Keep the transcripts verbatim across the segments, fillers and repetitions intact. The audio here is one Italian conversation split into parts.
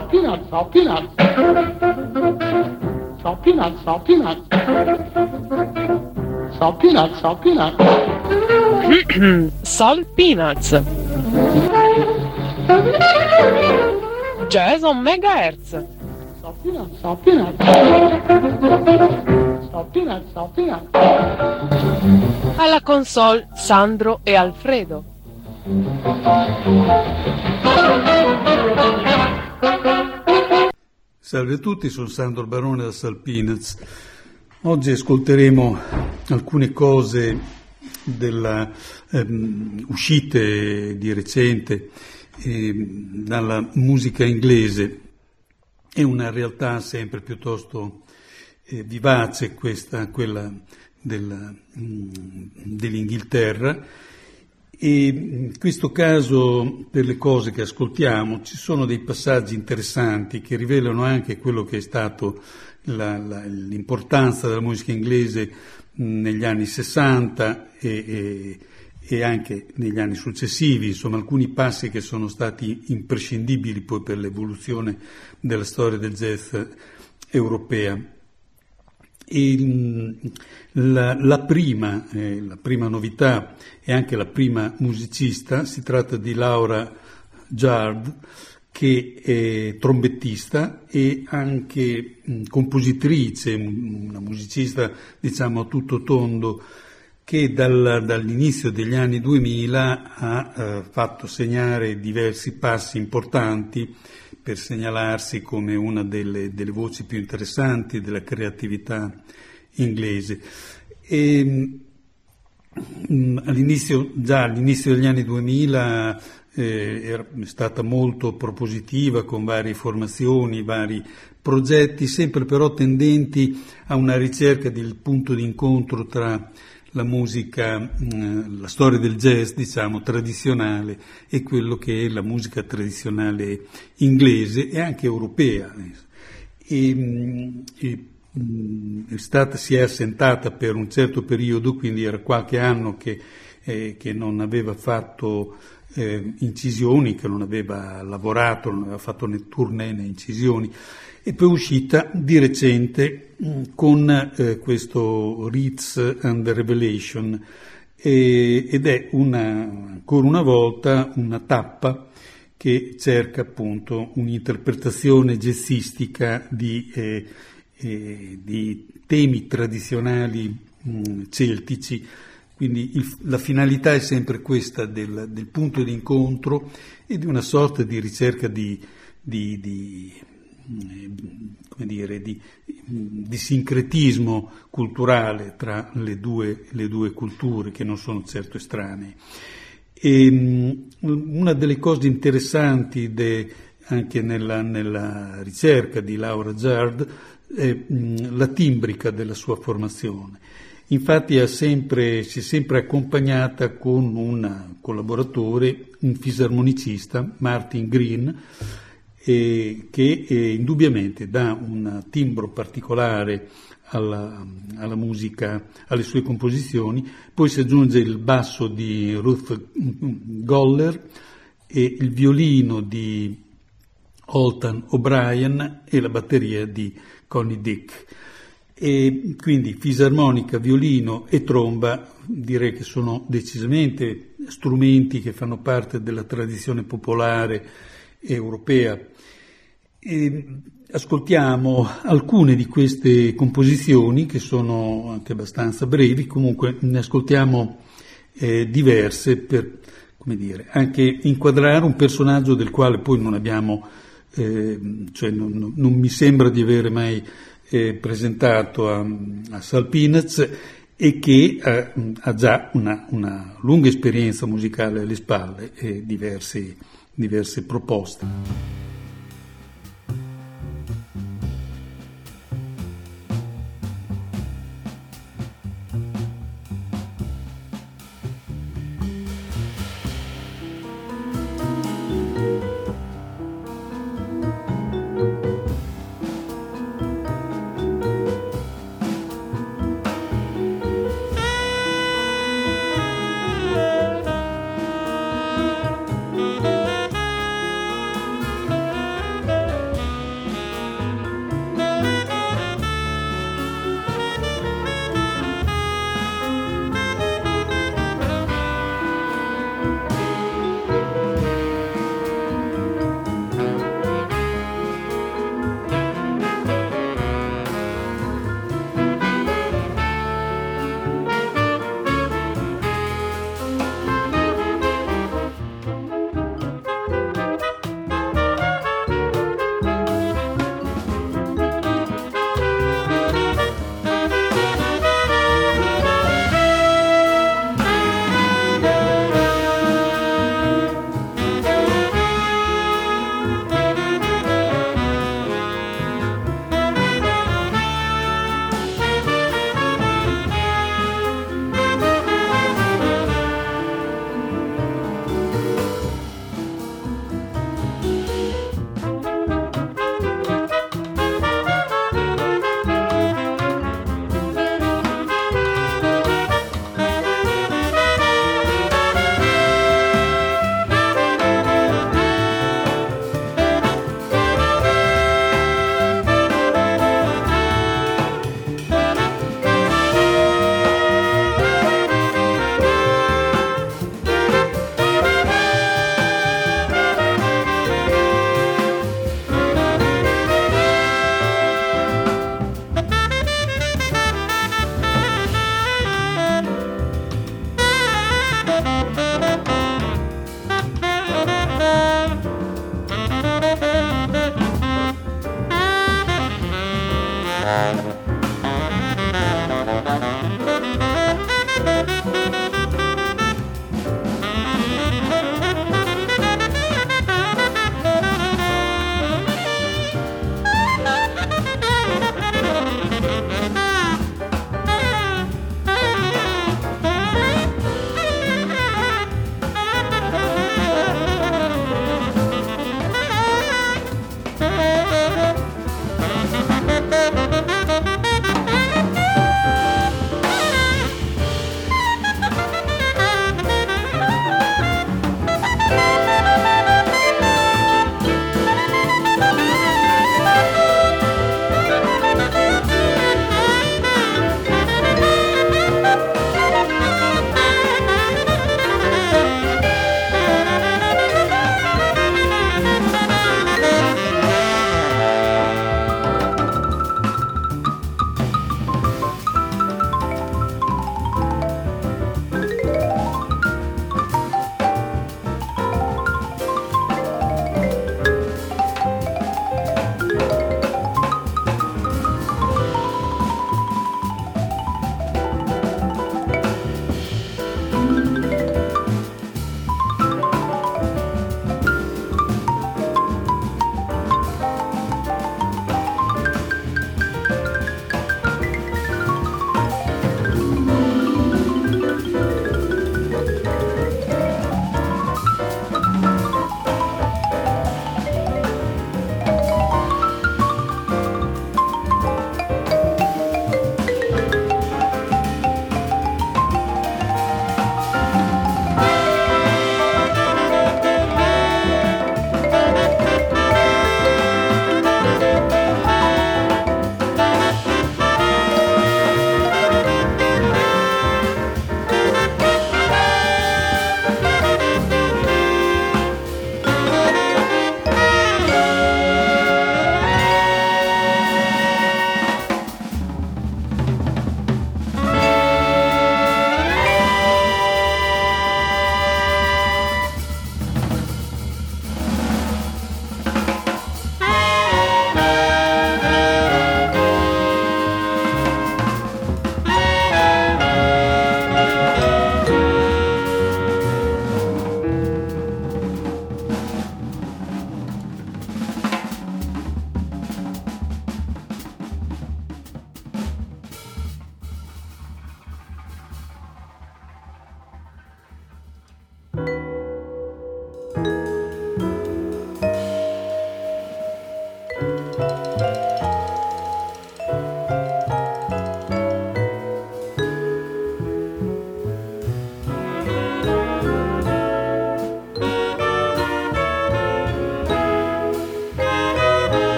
salt peanuts, salt peanuts. Salt peanuts, salt peanuts. Salt peanuts, salt peanuts. Salt peanuts. Jazz on megahertz. Salt peanuts, salt peanuts. Salt peanuts, salt peanuts. Alla console Sandro e Alfredo. Salve a tutti, sono Sandro Barone da Salt Peanuts. Oggi ascolteremo alcune cose della ehm, uscite di recente eh, dalla musica inglese. È una realtà sempre piuttosto eh, vivace questa, quella della, mh, dell'Inghilterra, e in questo caso, per le cose che ascoltiamo, ci sono dei passaggi interessanti che rivelano anche quello che è stato la, la, l'importanza della musica inglese negli anni sessanta e, e, e anche negli anni successivi, insomma alcuni passi che sono stati imprescindibili poi per l'evoluzione della storia del jazz europea. E la, la, prima, eh, la prima novità e anche la prima musicista, si tratta di Laura Jard, che è trombettista e anche mh, compositrice, una musicista diciamo a tutto tondo, che dal, dall'inizio degli anni duemila ha eh, fatto segnare diversi passi importanti per segnalarsi come una delle, delle voci più interessanti della creatività inglese. E, mh, all'inizio, già all'inizio degli anni duemila eh, era stata molto propositiva con varie formazioni, vari progetti, sempre però tendenti a una ricerca del punto di incontro tra la musica, la storia del jazz, diciamo, tradizionale e quello che è la musica tradizionale inglese e anche europea. E, e, è stata, si è assentata per un certo periodo, quindi era qualche anno che, eh, che non aveva fatto eh, incisioni, che non aveva lavorato, non aveva fatto né tournée né incisioni, e poi è uscita di recente con eh, questo Ritz and the Revelation, e, ed è una, ancora una volta una tappa che cerca appunto un'interpretazione jazzistica di, eh, eh, di temi tradizionali mh, celtici. Quindi il, la finalità è sempre questa del, del punto di incontro e di una sorta di ricerca di, di, di come dire, di, di sincretismo culturale tra le due, le due culture che non sono certo estranee. E una delle cose interessanti de, anche nella, nella ricerca di Laura Jard è mh, la timbrica della sua formazione. Infatti ha sempre, si è sempre accompagnata con un collaboratore, un fisarmonicista, Martin Green, E che eh, indubbiamente dà un timbro particolare alla, alla musica, alle sue composizioni. Poi si aggiunge il basso di Ruth Goller e il violino di Holtan O'Brien e la batteria di Connie Dick. E quindi fisarmonica, violino e tromba direi che sono decisamente strumenti che fanno parte della tradizione popolare europea. E ascoltiamo alcune di queste composizioni che sono anche abbastanza brevi, comunque ne ascoltiamo eh, diverse per, come dire, anche inquadrare un personaggio del quale poi non abbiamo, eh, cioè non, non mi sembra di avere mai eh, presentato a, a Salt Peanuts, e che eh, ha già una, una lunga esperienza musicale alle spalle e diverse diverse proposte.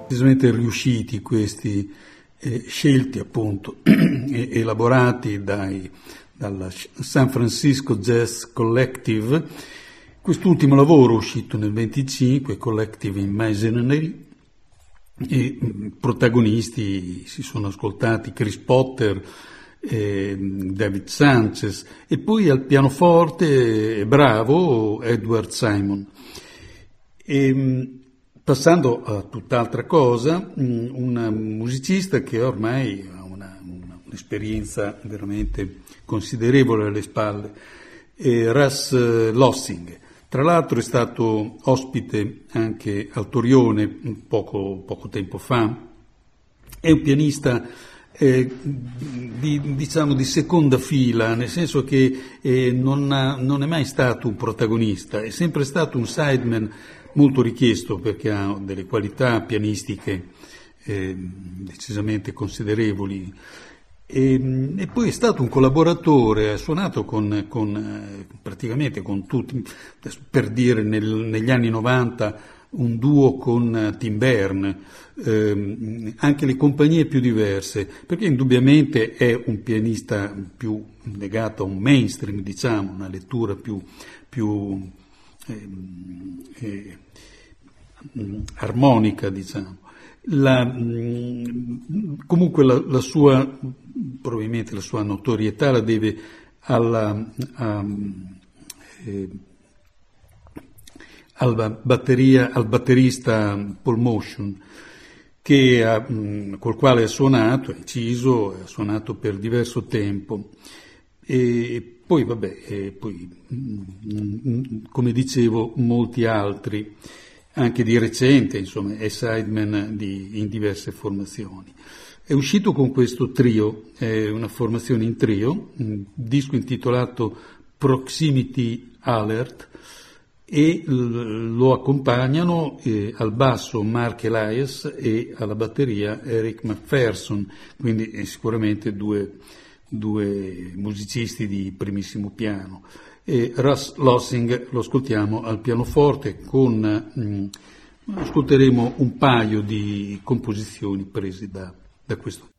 Decisamente riusciti questi eh, scelti appunto elaborati dai, dalla San Francisco Jazz Collective. Quest'ultimo lavoro uscito nel venticinque, Collective Imaginary, e protagonisti si sono ascoltati Chris Potter, eh, David Sanchez, e poi al pianoforte, eh, bravo, Edward Simon. E, passando a tutt'altra cosa, un musicista che ormai ha una, una, un'esperienza veramente considerevole alle spalle, è Russ Lossing. Tra l'altro è stato ospite anche al Torione poco, poco tempo fa. È un pianista eh, di, diciamo di seconda fila, nel senso che eh, non, ha, non è mai stato un protagonista, è sempre stato un sideman molto richiesto perché ha delle qualità pianistiche eh, decisamente considerevoli. E, e poi è stato un collaboratore, ha suonato con, con eh, praticamente con tutti, per dire nel, negli anni novanta un duo con Tim Berne, ehm, anche le compagnie più diverse, perché indubbiamente è un pianista più legato a un mainstream, diciamo, una lettura più, più eh, eh, armonica, diciamo. La, comunque la, la sua, probabilmente la sua notorietà la deve alla, a, eh, alla batteria, al batterista Paul Motion, che ha, col quale ha suonato, ha inciso, ha suonato per diverso tempo. E poi, vabbè, e poi, come dicevo, molti altri. Anche di recente, insomma, è sideman di, in diverse formazioni. È uscito con questo trio, è una formazione in trio, un disco intitolato Proximity Alert, e lo accompagnano eh, al basso Mark Elias e alla batteria Eric McPherson, quindi è sicuramente due, due musicisti di primissimo piano. E Russ Lossing lo ascoltiamo al pianoforte con, mh, ascolteremo un paio di composizioni prese da, da questo.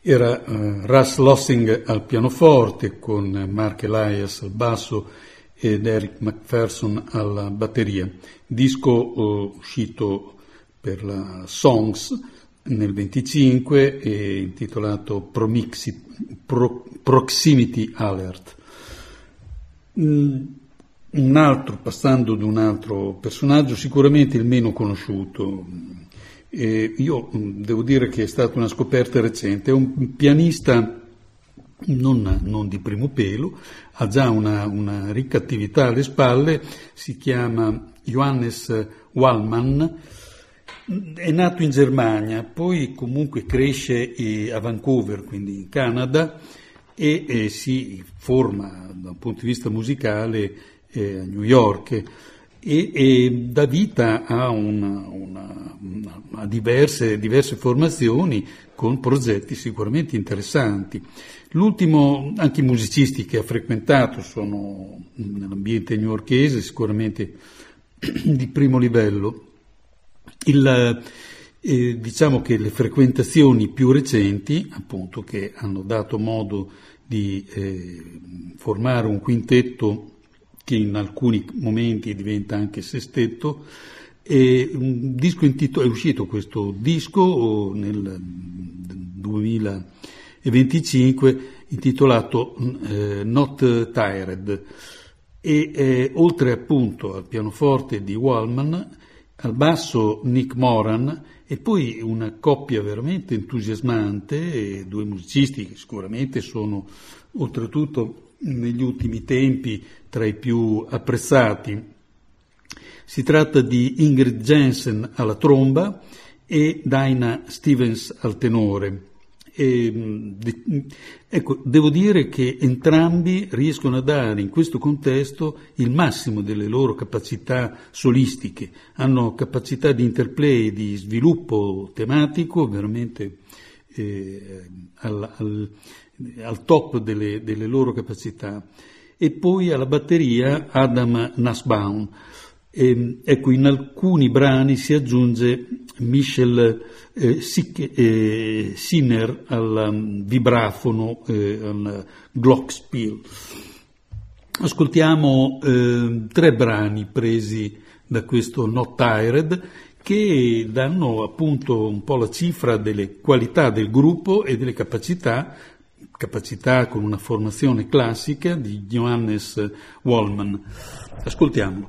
era uh, Russ Lossing al pianoforte con Mark Elias al basso ed Eric McPherson alla batteria. Disco uh, uscito per la Songs nel venticinque e intitolato Promixi, Pro, Proximity Alert. Mm, un altro, passando ad un altro personaggio, sicuramente il meno conosciuto. Eh, io devo dire che è stata una scoperta recente, è un pianista non, non di primo pelo, ha già una, una ricca attività alle spalle, si chiama Johannes Wallmann, è nato in Germania, poi comunque cresce a Vancouver, quindi in Canada, e, e si forma da un punto di vista musicale eh, a New York. E, e dà vita a, una, una, una, a diverse, diverse formazioni con progetti sicuramente interessanti. L'ultimo, anche i musicisti che ha frequentato sono nell'ambiente newyorkese sicuramente di primo livello. Il, eh, diciamo che le frequentazioni più recenti, appunto, che hanno dato modo di eh, formare un quintetto che in alcuni momenti diventa anche sestetto, e un disco intito- è uscito questo disco nel duemilaventicinque intitolato eh, Not Tired, e eh, oltre appunto al pianoforte di Wallmann, al basso Nick Moran, e poi una coppia veramente entusiasmante, e due musicisti che sicuramente sono oltretutto negli ultimi tempi tra i più apprezzati. Si tratta di Ingrid Jensen alla tromba e Dinah Stevens al tenore. E, de, ecco, devo dire che entrambi riescono a dare in questo contesto il massimo delle loro capacità solistiche, hanno capacità di interplay, di sviluppo tematico veramente eh, al, al al top delle, delle loro capacità. E poi alla batteria Adam Nussbaum. E, ecco, in alcuni brani si aggiunge Michel eh, Sic- eh, Sinner al um, vibrafono, eh, al glockenspiel. Ascoltiamo eh, tre brani presi da questo Not Tired, che danno appunto un po' la cifra delle qualità del gruppo e delle capacità capacità con una formazione classica di Johannes Wallmann. Ascoltiamolo.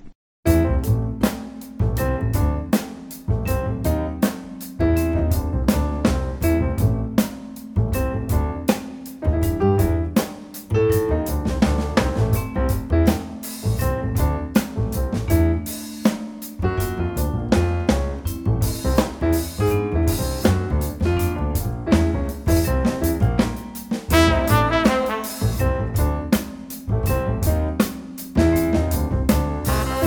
Thank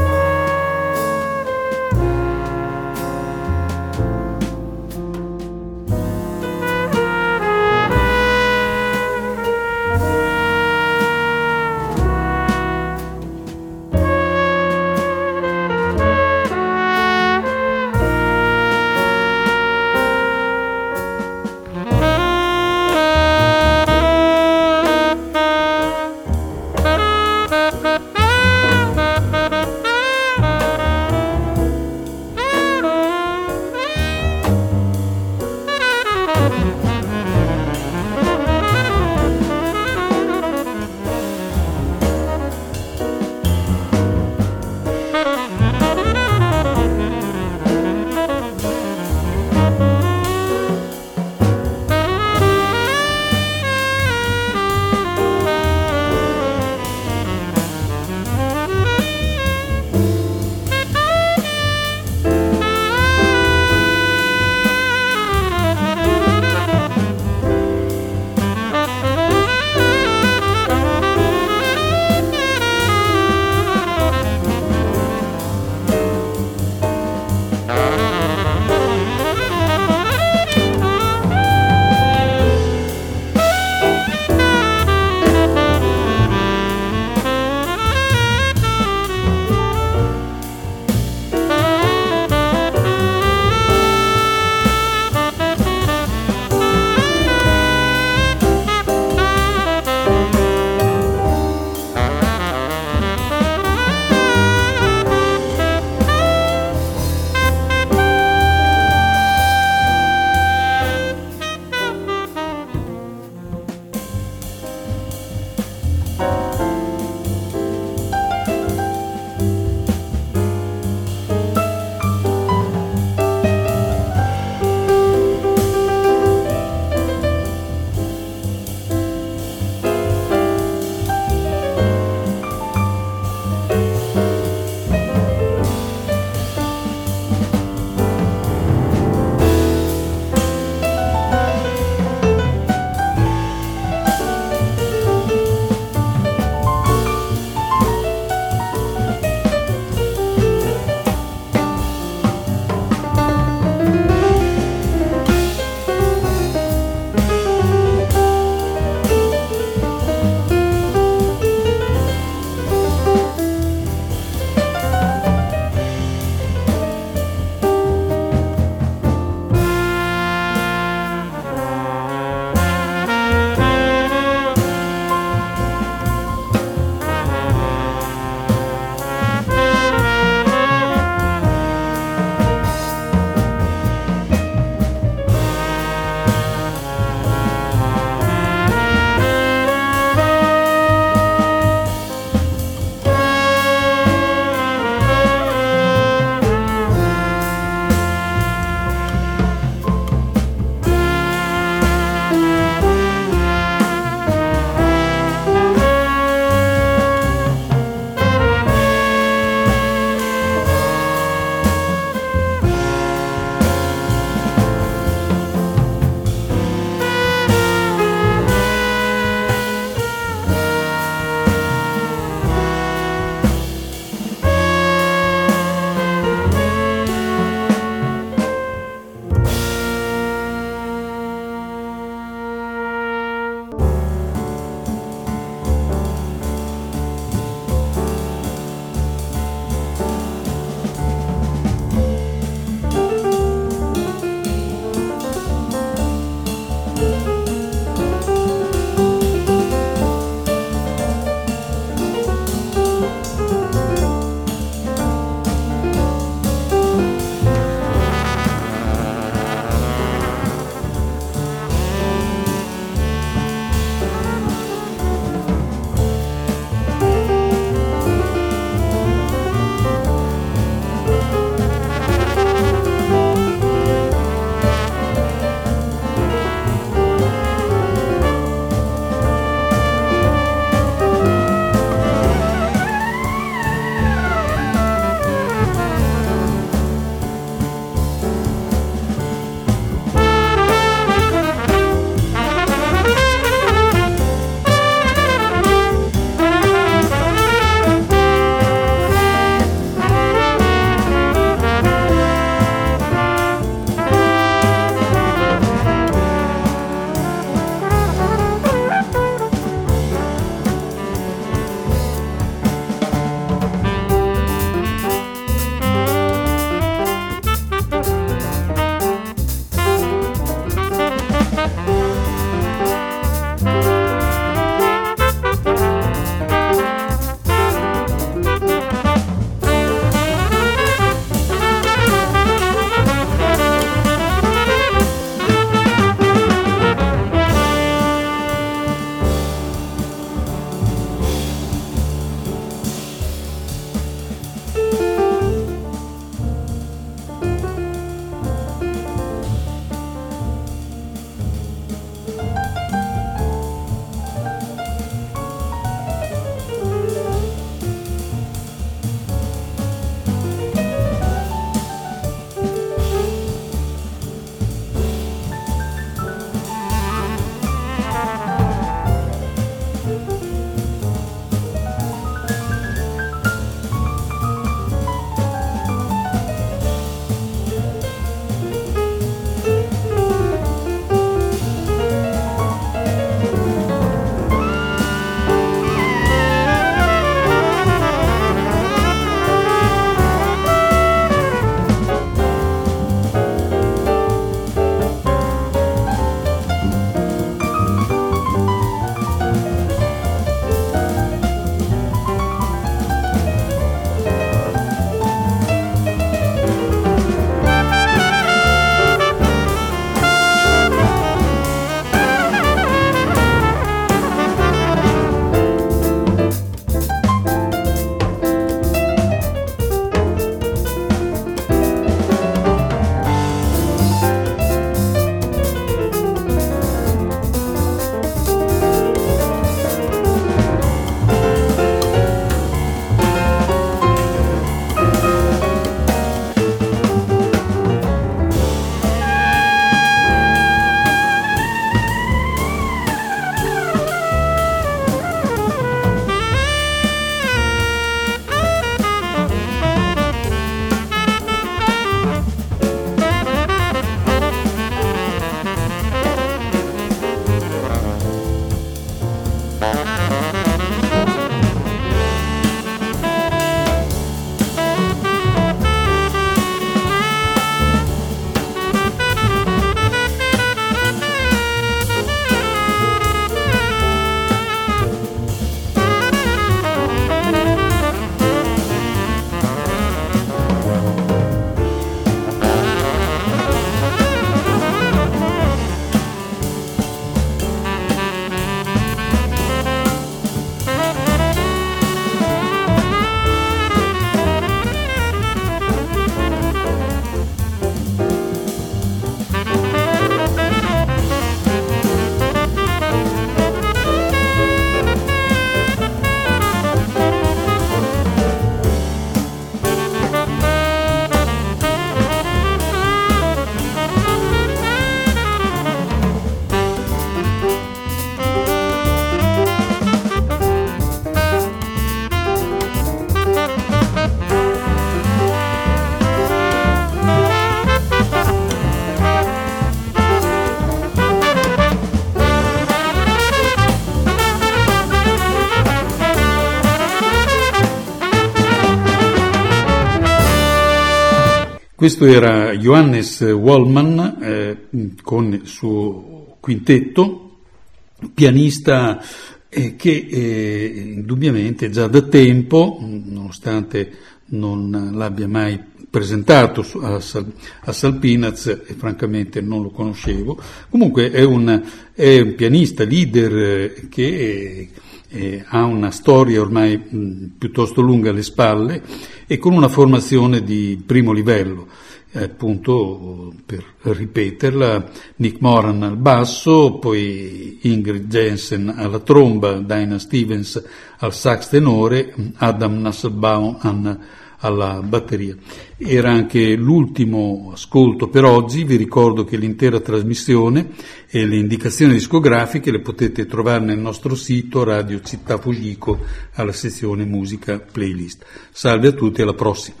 Questo era Johannes Wallmann eh, con il suo quintetto, pianista eh, che eh, indubbiamente già da tempo, nonostante non l'abbia mai presentato a, Sal, a Salpinaz, e francamente non lo conoscevo, comunque è un, è un pianista leader eh, che eh, ha una storia ormai mh, piuttosto lunga alle spalle e con una formazione di primo livello. Appunto, per ripeterla, Nick Moran al basso, poi Ingrid Jensen alla tromba, Dinah Stevens al sax tenore, Adam Nasselbaum alla batteria. Era anche l'ultimo ascolto per oggi. Vi ricordo che l'intera trasmissione e le indicazioni discografiche le potete trovare nel nostro sito Radio Città Fugico alla sezione musica playlist. Salve a tutti, alla prossima.